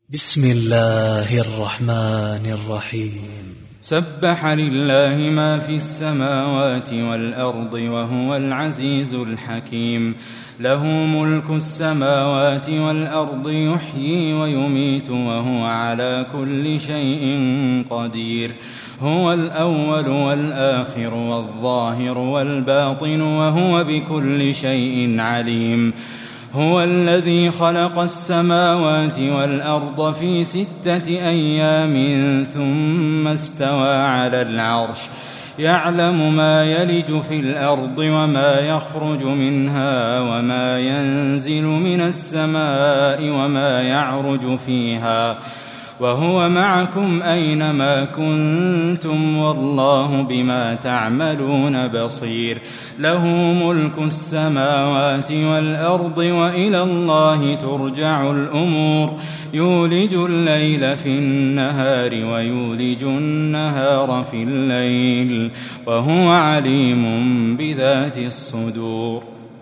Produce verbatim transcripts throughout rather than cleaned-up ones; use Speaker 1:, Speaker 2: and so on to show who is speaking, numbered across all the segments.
Speaker 1: بسم الله الرحمن الرحيم.
Speaker 2: سبح لله ما في السماوات والأرض وهو العزيز الحكيم. له ملك السماوات والأرض يحيي ويميت وهو على كل شيء قدير. هو الأول والآخر والظاهر والباطن وهو بكل شيء عليم. هو الذي خلق السماوات والأرض في ستة أيام ثم استوى على العرش يعلم ما يلج في الأرض وما يخرج منها وما ينزل من السماء وما يعرج فيها وهو معكم أينما كنتم والله بما تعملون بصير. له ملك السماوات والأرض وإلى الله ترجع الأمور. يولج الليل في النهار ويولج النهار في الليل وهو عليم بذات الصدور.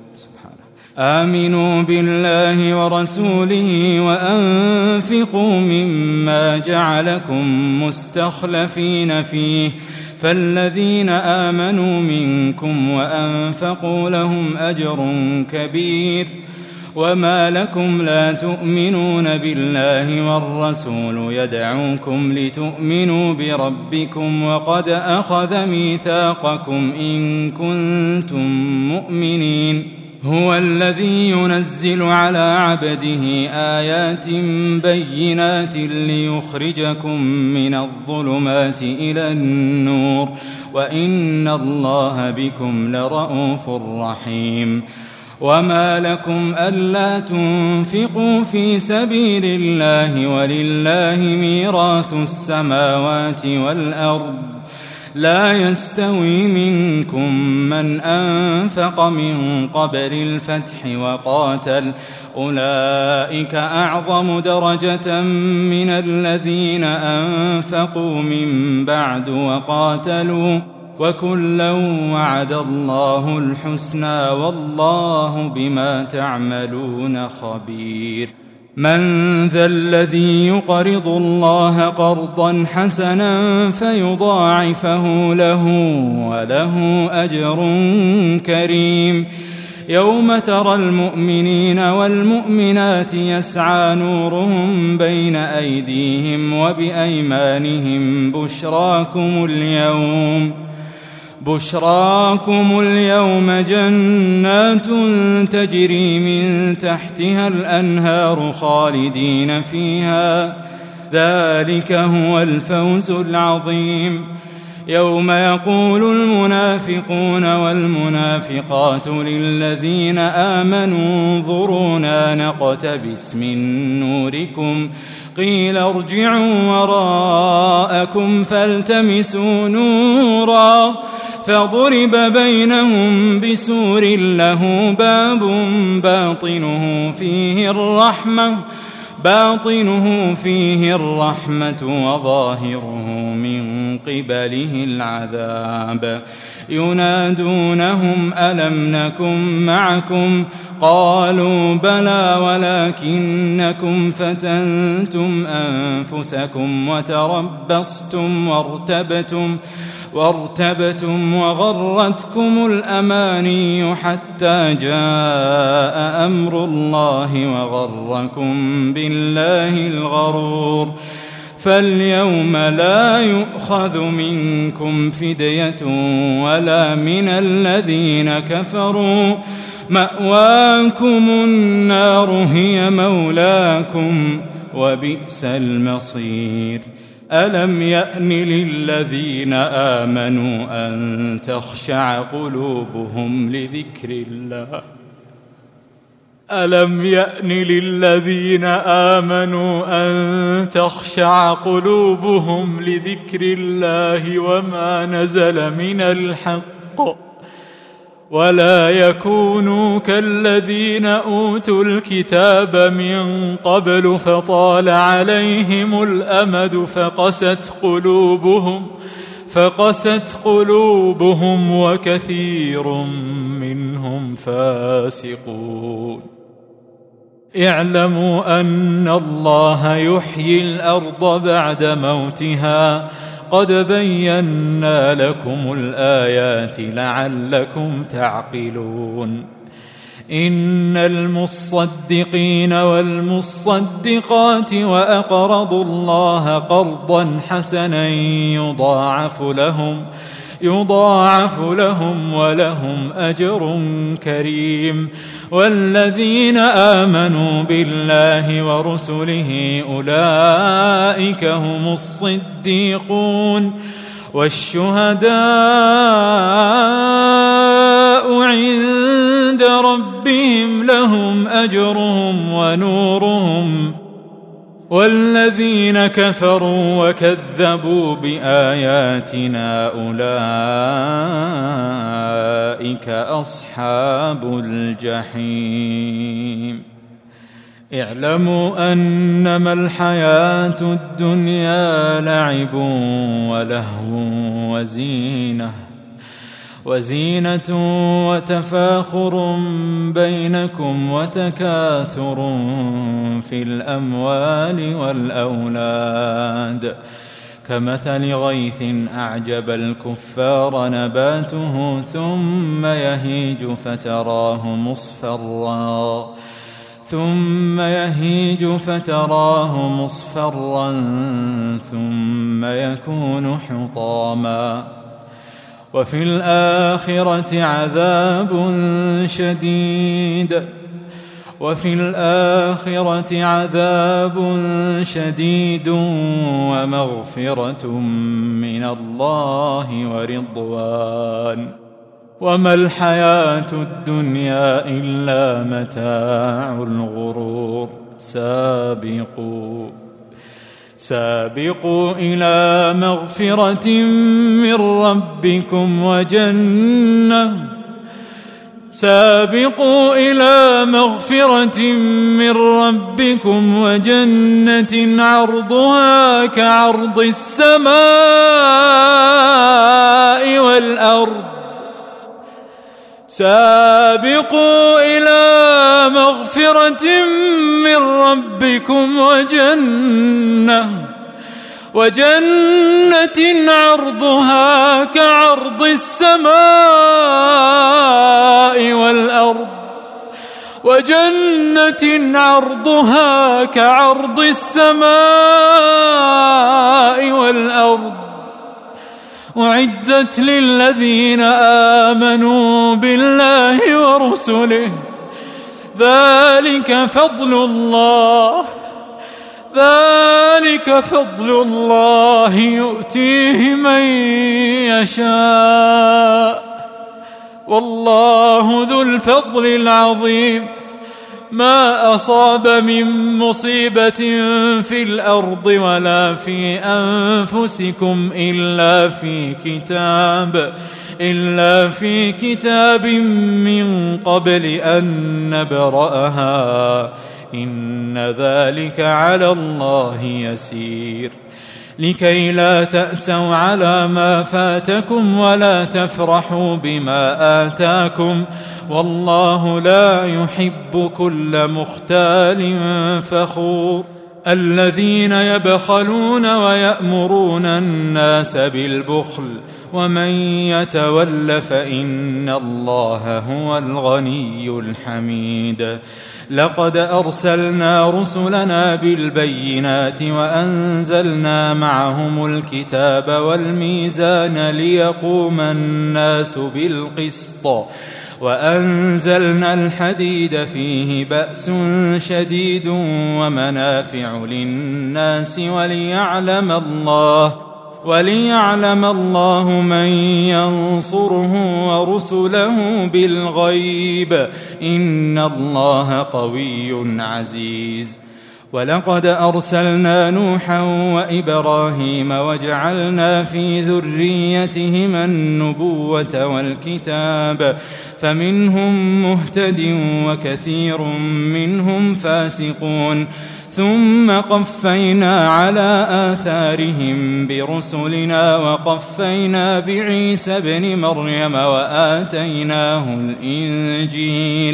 Speaker 2: آمنوا بالله ورسوله وأنفقوا مما جعلكم مستخلفين فيه فالذين آمنوا منكم وأنفقوا لهم أجر كبير. وما لكم لا تؤمنون بالله والرسول يدعوكم لتؤمنوا بربكم وقد أخذ ميثاقكم إن كنتم مؤمنين. هو الذي ينزل على عبده آيات بينات ليخرجكم من الظلمات إلى النور وإن الله بكم لرءوف رحيم. وما لكم ألا تنفقوا في سبيل الله ولله ميراث السماوات والأرض لا يستوي منكم من أنفق من قبل الفتح وقاتل أولئك أعظم درجة من الذين أنفقوا من بعد وقاتلوا وكلا وعد الله الحسنى والله بما تعملون خبير. من ذا الذي يقرض الله قرضا حسنا فيضاعفه له وله أجر كريم. يوم ترى المؤمنين والمؤمنات يسعى نورهم بين أيديهم وبأيمانهم بشراكم اليوم بشراكم اليوم جنات تجري من تحتها الأنهار خالدين فيها ذلك هو الفوز العظيم. يوم يقول المنافقون والمنافقات للذين آمنوا انظرونا نقتبس من نوركم قيل ارجعوا وراءكم فالتمسوا نورا فضرب بينهم بسور له باب باطنه فيه الرحمة باطنه فيه الرحمة وظاهره من قبله العذاب. ينادونهم ألم نكن معكم قالوا بلى ولكنكم فتنتم أنفسكم وتربصتم وارتبتم وارتبتم وغرتكم الأماني حتى جاء أمر الله وغركم بالله الغرور. فاليوم لا يؤخذ منكم فدية ولا من الذين كفروا مأواكم النار هي مولاكم وبئس المصير. ألم يأن للذين آمنوا أن تخشع قلوبهم لذكر الله ألم يأن للذين آمنوا أن تخشع قلوبهم لذكر الله وما نزل من الحق ولا يكونوا كالذين أوتوا الكتاب من قبل فطال عليهم الأمد فقست قلوبهم فقست قلوبهم وكثير منهم فاسقون. اعلموا أن الله يحيي الأرض بعد موتها قد بينا لكم الآيات لعلكم تعقلون إن المصدقين والمصدقات وأقرضوا الله قرضا حسنا يضاعف لهم يضاعف لهم ولهم أجر كريم والذين آمنوا بالله ورسله أولئك هم الصديقون والشهداء عند ربهم لهم أجرهم ونورهم والذين كفروا وكذبوا بآياتنا أولئك أصحاب الجحيم اعلموا أنما الحياة الدنيا لعب ولهو وزينة وزينة وتفاخر بينكم وتكاثر في الأموال والأولاد كمثل غيث أعجب الكفار نباته ثم يهيج فتراه مصفرا ثم يهيج فتراه مصفرا ثم يكون حطاما وفي الآخرة عذاب شديد وفي الآخرة عذاب شديد ومغفرة من الله ورضوان وما الحياة الدنيا إلا متاع الغرور سابقوا سابقوا إلى مغفرة من ربكم وجنة سابقوا إلى مغفرة من ربكم وجنة عرضها كعرض السماء والأرض سابقوا إلى مغفرة من ربكم وجنة وجنة عرضها كعرض السماء والأرض وجنة عرضها كعرض السماء والأرض أعدت للذين آمنوا بالله ورسله ذلك فضل الله ذلك فضل الله يؤتيه من يشاء والله ذو الفضل العظيم ما أصاب من مصيبة في الأرض ولا في أنفسكم إلا في كتاب إلا في كتاب من قبل أن نبرأها إن ذلك على الله يسير لكي لا تأسوا على ما فاتكم ولا تفرحوا بما آتاكم والله لا يحب كل مختال فخور الذين يبخلون ويأمرون الناس بالبخل ومن يتول فإن الله هو الغني الحميد لقد أرسلنا رسلنا بالبينات وأنزلنا معهم الكتاب والميزان ليقوم الناس بالقسط وأنزلنا الحديد فيه بأس شديد ومنافع للناس وليعلم الله وليعلم الله من ينصره ورسله بالغيب إن الله قوي عزيز ولقد أرسلنا نوحا وإبراهيم وجعلنا في ذريتهما النبوة والكتاب فمنهم مهتد وكثير منهم فاسقون ثم قفينا على آثارهم برسلنا وقفينا بعيسى ابن مريم وآتيناه الإنجيل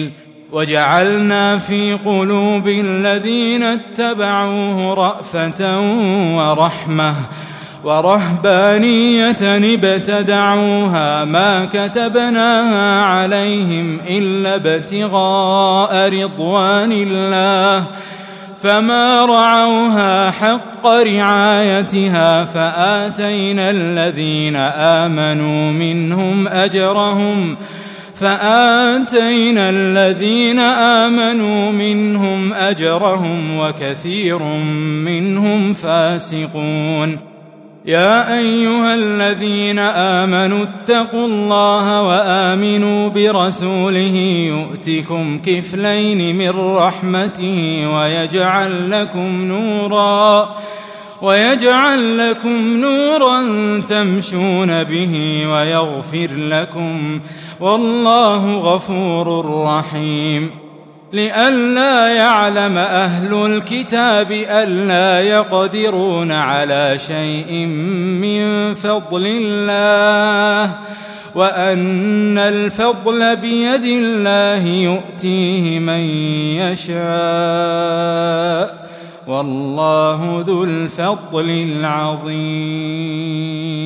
Speaker 2: وجعلنا في قلوب الذين اتبعوه رأفة ورحمة ورهبانية ابتدعوها ما كتبناها عليهم إلا ابتغاء رضوان الله فما رعوها حق رعايتها فآتينا الذين آمنوا منهم أجرهم فآتينا الذين آمنوا منهم أجرهم وكثير منهم فاسقون. يا أيها الذين آمنوا اتقوا الله وآمنوا برسوله يؤتكم كفلين من رحمته ويجعل لكم نورا ويجعل لكم نورا تمشون به ويغفر لكم والله غفور رحيم. لئلا يعلم أهل الكتاب ألا يقدرون على شيء من فضل الله وأن الفضل بيد الله يؤتيه من يشاء والله ذو الفضل العظيم.